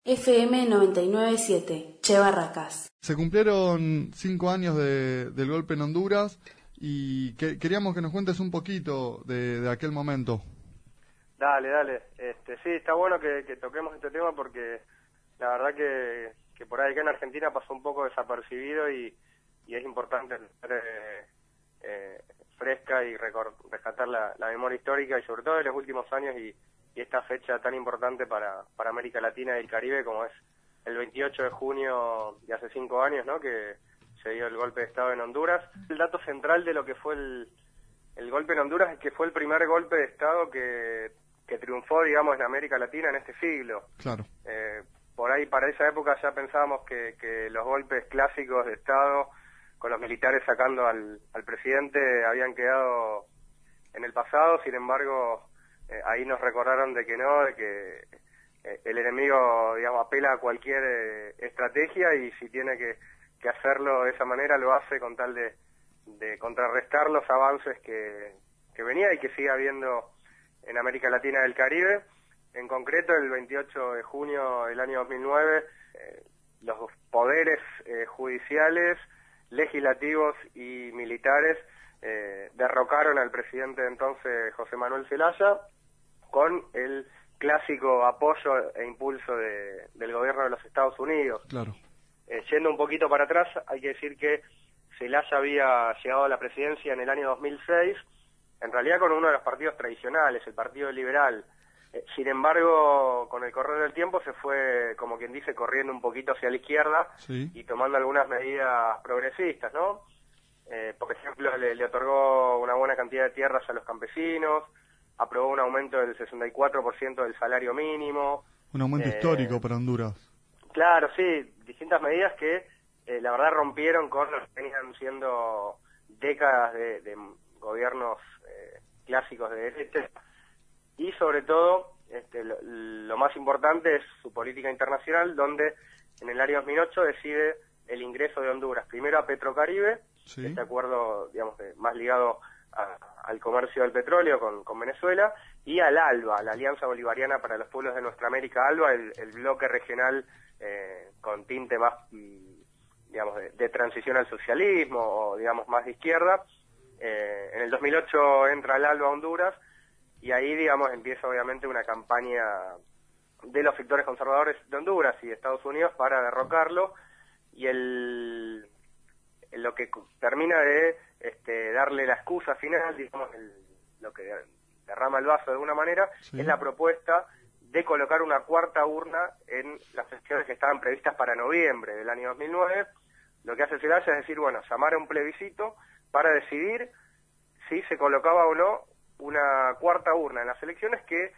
FM 99.7, Che Barracas. Se cumplieron 5 años del golpe en Honduras y queríamos que nos cuentes un poquito de aquel momento. Dale. Sí, está bueno que toquemos este tema porque la verdad que por ahí acá en Argentina pasó un poco desapercibido y es importante estar fresca y rescatar la memoria histórica y sobre todo de los últimos años y esta fecha tan importante para América Latina y el Caribe como es el 28 de junio de hace 5 años, ¿no? Que se dio el golpe de Estado en Honduras. El dato central de lo que fue el golpe en Honduras es que fue el primer golpe de Estado que triunfó, digamos, en América Latina en este siglo. Claro. Por ahí, para esa época ya pensábamos que los golpes clásicos de Estado, con los militares sacando al presidente, habían quedado en el pasado. Sin embargo, ahí nos recordaron de que no, de que el enemigo, digamos, apela a cualquier estrategia y si tiene que hacerlo de esa manera, lo hace con tal de contrarrestar los avances que venía y que sigue habiendo en América Latina y el Caribe. En concreto, el 28 de junio del año 2009, los poderes judiciales, legislativos y militares derrocaron al presidente de entonces, José Manuel Zelaya, con el clásico apoyo e impulso del gobierno de los Estados Unidos. Claro. Yendo un poquito para atrás, hay que decir que Zelaya había llegado a la presidencia en el año 2006, en realidad con uno de los partidos tradicionales, el Partido Liberal. Sin embargo, con el correr del tiempo se fue, como quien dice, corriendo un poquito hacia la izquierda, sí, y tomando algunas medidas progresistas, ¿no? Por ejemplo, le otorgó una buena cantidad de tierras a los campesinos, aprobó un aumento del 64% del salario mínimo. Un aumento histórico para Honduras. Claro, sí, distintas medidas que la verdad rompieron con lo que venían siendo décadas de gobiernos clásicos de derecha. Y sobre todo, lo más importante es su política internacional, donde en el año 2008 decide el ingreso de Honduras, primero a Petrocaribe, sí, este acuerdo, digamos, más ligado al comercio del petróleo con Venezuela, y al ALBA, la Alianza Bolivariana para los Pueblos de Nuestra América, ALBA, el bloque regional con tinte más, digamos, de transición al socialismo, o digamos, más de izquierda. En el 2008 entra el ALBA a Honduras, y ahí, digamos, empieza obviamente una campaña de los sectores conservadores de Honduras y de Estados Unidos para derrocarlo, y lo que termina de darle la excusa final, digamos, lo que derrama el vaso de alguna manera, sí, es la propuesta de colocar una cuarta urna en las elecciones que estaban previstas para noviembre del año 2009. Lo que hace Zelaya es decir, bueno, llamar a un plebiscito para decidir si se colocaba o no una cuarta urna en las elecciones que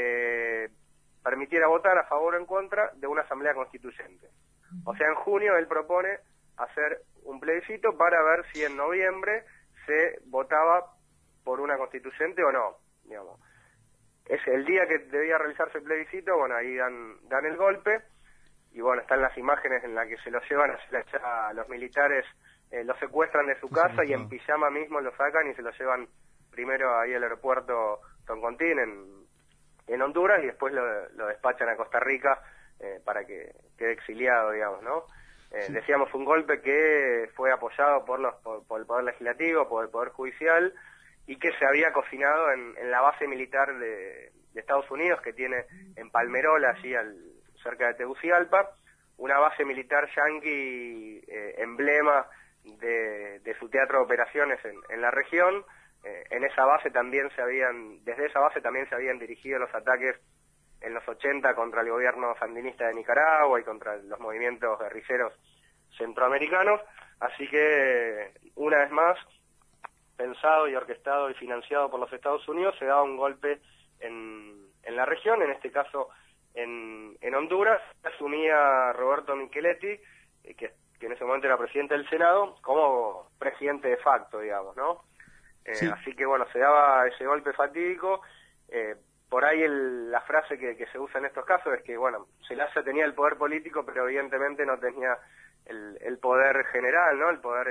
permitiera votar a favor o en contra de una asamblea constituyente. O sea, en junio él propone hacer un plebiscito para ver si en noviembre se votaba por una constituyente o no, digamos. Es el día que debía realizarse el plebiscito, bueno, ahí dan el golpe, y bueno, están las imágenes en las que se lo llevan a los militares, lo secuestran de su casa y en pijama mismo lo sacan y se lo llevan primero ahí al aeropuerto Toncontín en Honduras, y después lo despachan a Costa Rica para que quede exiliado, digamos, ¿no? Sí. Decíamos, un golpe que fue apoyado por el Poder Legislativo, por el Poder Judicial, y que se había cocinado en la base militar de Estados Unidos, que tiene en Palmerola, allí cerca de Tegucigalpa, una base militar yanqui, emblema de su teatro de operaciones en la región. En esa base desde esa base también se habían dirigido los ataques en los 80 contra el gobierno sandinista de Nicaragua y contra los movimientos guerrilleros centroamericanos. Así que, una vez más, pensado y orquestado y financiado por los Estados Unidos, se daba un golpe en la región, en este caso en Honduras. Asumía Roberto Micheletti, que en ese momento era presidente del Senado, como presidente de facto, digamos, ¿no? Sí. Así que, bueno, se daba ese golpe fatídico. Por ahí la frase que se usa en estos casos es que, bueno, Zelaya tenía el poder político, pero evidentemente no tenía el poder general, ¿no? El poder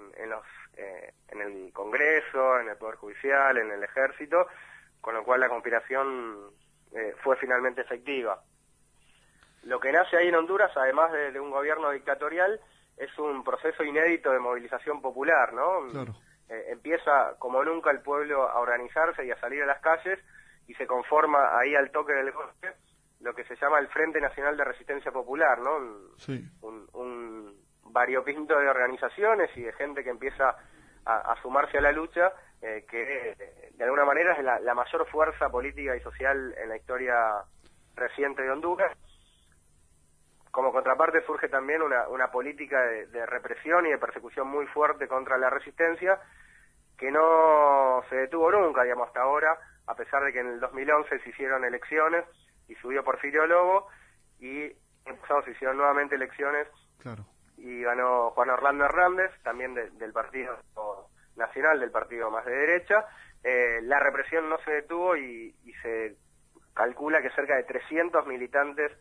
en el Congreso, en el Poder Judicial, en el Ejército, con lo cual la conspiración fue finalmente efectiva. lo que nace ahí en Honduras, además de un gobierno dictatorial, es un proceso inédito de movilización popular, ¿no? Claro. Empieza como nunca el pueblo a organizarse y a salir a las calles, y se conforma ahí al toque del golpe lo que se llama el Frente Nacional de Resistencia Popular, ¿no? Sí. Un variopinto de organizaciones y de gente que empieza a sumarse a la lucha, que de alguna manera es la mayor fuerza política y social en la historia reciente de Honduras. Como contraparte surge también una política de represión y de persecución muy fuerte contra la resistencia, que no se detuvo nunca, digamos, hasta ahora, a pesar de que en el 2011 se hicieron elecciones y subió Porfirio Lobo, y en el pasado se hicieron nuevamente elecciones. Claro. Y ganó Juan Orlando Hernández, también del Partido Nacional, del partido más de derecha. La represión no se detuvo y se calcula que cerca de 300 militantes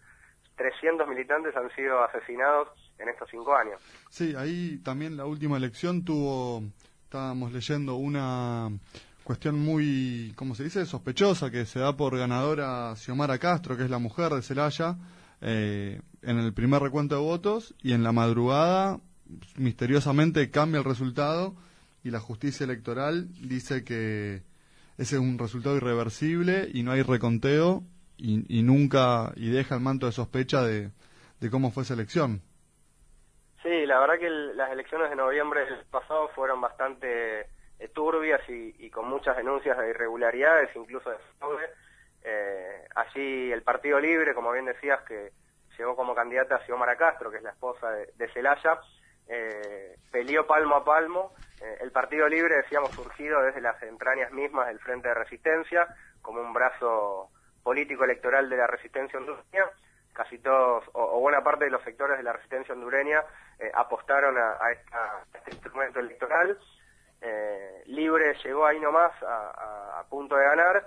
han sido asesinados en estos 5 años. Sí, ahí también la última elección estábamos leyendo una cuestión muy, ¿cómo se dice?, sospechosa, que se da por ganadora Xiomara Castro, que es la mujer de Zelaya, en el primer recuento de votos, y en la madrugada misteriosamente cambia el resultado y la justicia electoral dice que ese es un resultado irreversible y no hay reconteo y nunca, y deja el manto de sospecha de cómo fue esa elección. Sí, la verdad que las elecciones de noviembre del pasado fueron bastante turbias y con muchas denuncias de irregularidades, incluso de fraude. Allí el Partido Libre, como bien decías, que llegó como candidata a Xiomara Castro, que es la esposa de Zelaya, peleó palmo a palmo. El Partido Libre, decíamos, surgido desde las entrañas mismas del Frente de Resistencia, como un brazo político electoral de la resistencia hondureña. Casi todos, o buena parte de los sectores de la resistencia hondureña, apostaron a este instrumento electoral. Libre llegó ahí nomás a punto de ganar.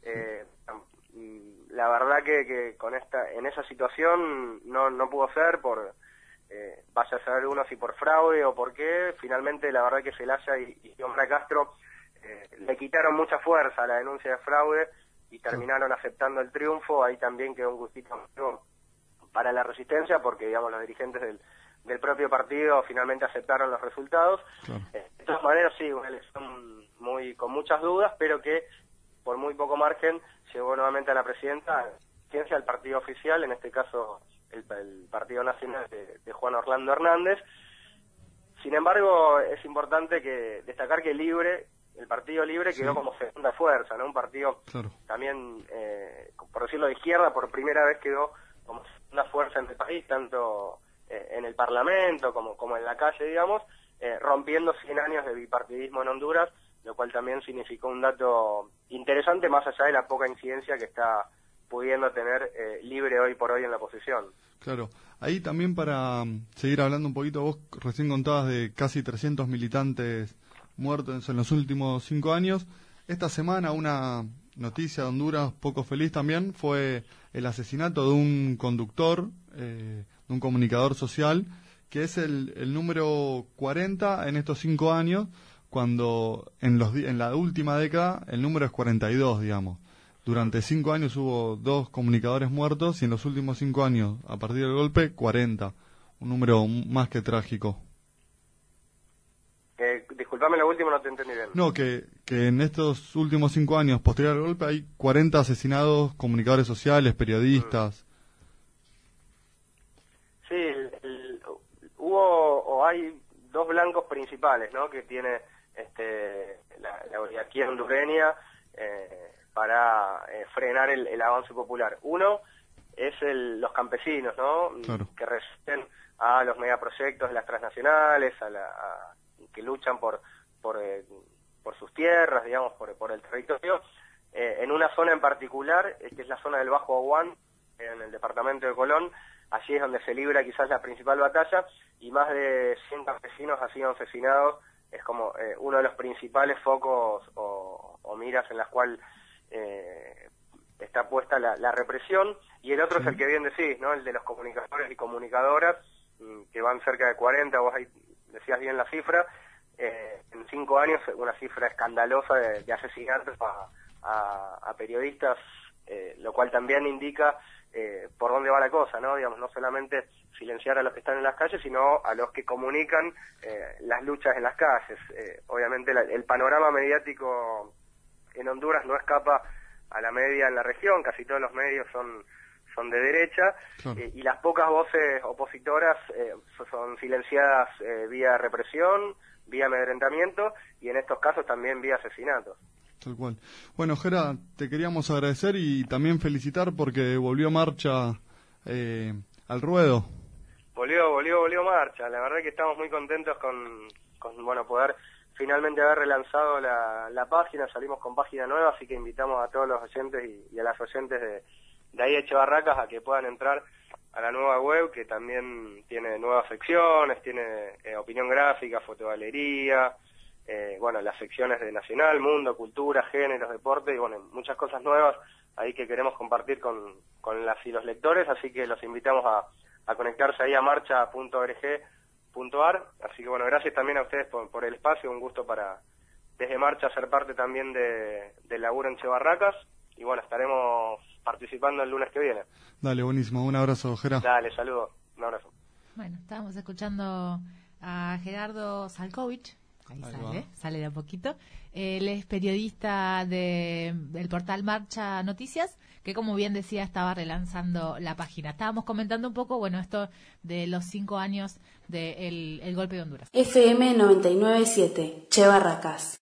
La verdad que en esa situación no pudo ser por vaya a saber uno si por fraude o por qué. Finalmente la verdad que Zelaya y Xiomara Castro le quitaron mucha fuerza a la denuncia de fraude y terminaron aceptando el triunfo. Ahí también quedó un gustito para la resistencia, porque digamos los dirigentes del propio partido finalmente aceptaron los resultados. Claro. De todas maneras, sí, una elección con muchas dudas, pero que por muy poco margen llegó nuevamente a la presidencia el partido oficial, en este caso el Partido Nacional de Juan Orlando Hernández. Sin embargo, es importante destacar que el Partido Libre quedó como segunda fuerza, ¿no? Un partido también, por decirlo de izquierda, por primera vez quedó como segunda fuerza en el país, tanto en el Parlamento como en la calle, digamos, rompiendo 100 años de bipartidismo en Honduras, lo cual también significó un dato interesante, más allá de la poca incidencia que está pudiendo tener Libre hoy por hoy en la oposición. Claro. Ahí también, para seguir hablando un poquito, vos recién contabas de casi 300 militantes muertos en los últimos 5 años. Esta semana una noticia de Honduras poco feliz también fue el asesinato de un conductor, de un comunicador social, que es el número 40 en estos 5 años, cuando en la última década el número es 42, digamos. Durante 5 años hubo 2 comunicadores muertos y en los últimos 5 años, a partir del golpe, 40. Un número más que trágico. Disculpame, lo último no te entendí bien. No, que en estos últimos 5 años, posterior al golpe, hay 40 asesinados, comunicadores sociales, periodistas. Sí, hay 2 blancos principales, ¿no?, que tiene la oligarquía hondureña para frenar el avance popular. Uno es los campesinos, ¿no?, claro, que resisten a los megaproyectos de las transnacionales, que luchan por sus tierras, digamos, por el territorio, en una zona en particular, que es la zona del Bajo Aguán, en el departamento de Colón. Allí es donde se libra quizás la principal batalla, y más de 100 campesinos han sido asesinados. Es como uno de los principales focos o miras en las cuales está puesta la represión. Y el otro es el que bien decís, ¿no?, el de los comunicadores y comunicadoras, que van cerca de 40, vos ahí decías bien la cifra. En 5 años, una cifra escandalosa de asesinatos a periodistas, lo cual también indica por dónde va la cosa, ¿no? Digamos, no solamente silenciar a los que están en las calles, sino a los que comunican las luchas en las calles. Obviamente el panorama mediático en Honduras no escapa a la media en la región, casi todos los medios son de derecha, Claro. Y las pocas voces opositoras son silenciadas vía represión, vía amedrentamiento y en estos casos también vía asesinato. Tal cual. Bueno, Gera, te queríamos agradecer y también felicitar porque volvió Marcha al ruedo. Volvió Marcha. La verdad que estamos muy contentos con bueno, poder finalmente haber relanzado la página. Salimos con página nueva, así que invitamos a todos los oyentes y a las oyentes de ahí de Echevarracas a que puedan entrar a la nueva web, que también tiene nuevas secciones, tiene opinión gráfica, fotogalería, bueno, las secciones de Nacional, Mundo, Cultura, Géneros, Deporte, y bueno, muchas cosas nuevas ahí que queremos compartir con las y los lectores, así que los invitamos a conectarse ahí a marcha.org.ar, así que bueno, gracias también a ustedes por el espacio, un gusto para desde Marcha ser parte también del laburo en Echevarracas, y bueno, estaremos participando el lunes que viene. Dale, buenísimo. Un abrazo, Gera. Dale, saludos. Un abrazo. Bueno, estábamos escuchando a Gerardo Salkovich. Ahí sale de a poquito. Él es periodista del portal Marcha Noticias, que como bien decía estaba relanzando la página. Estábamos comentando un poco, bueno, esto de los 5 años del golpe de Honduras. FM 99.7, Che Barracas.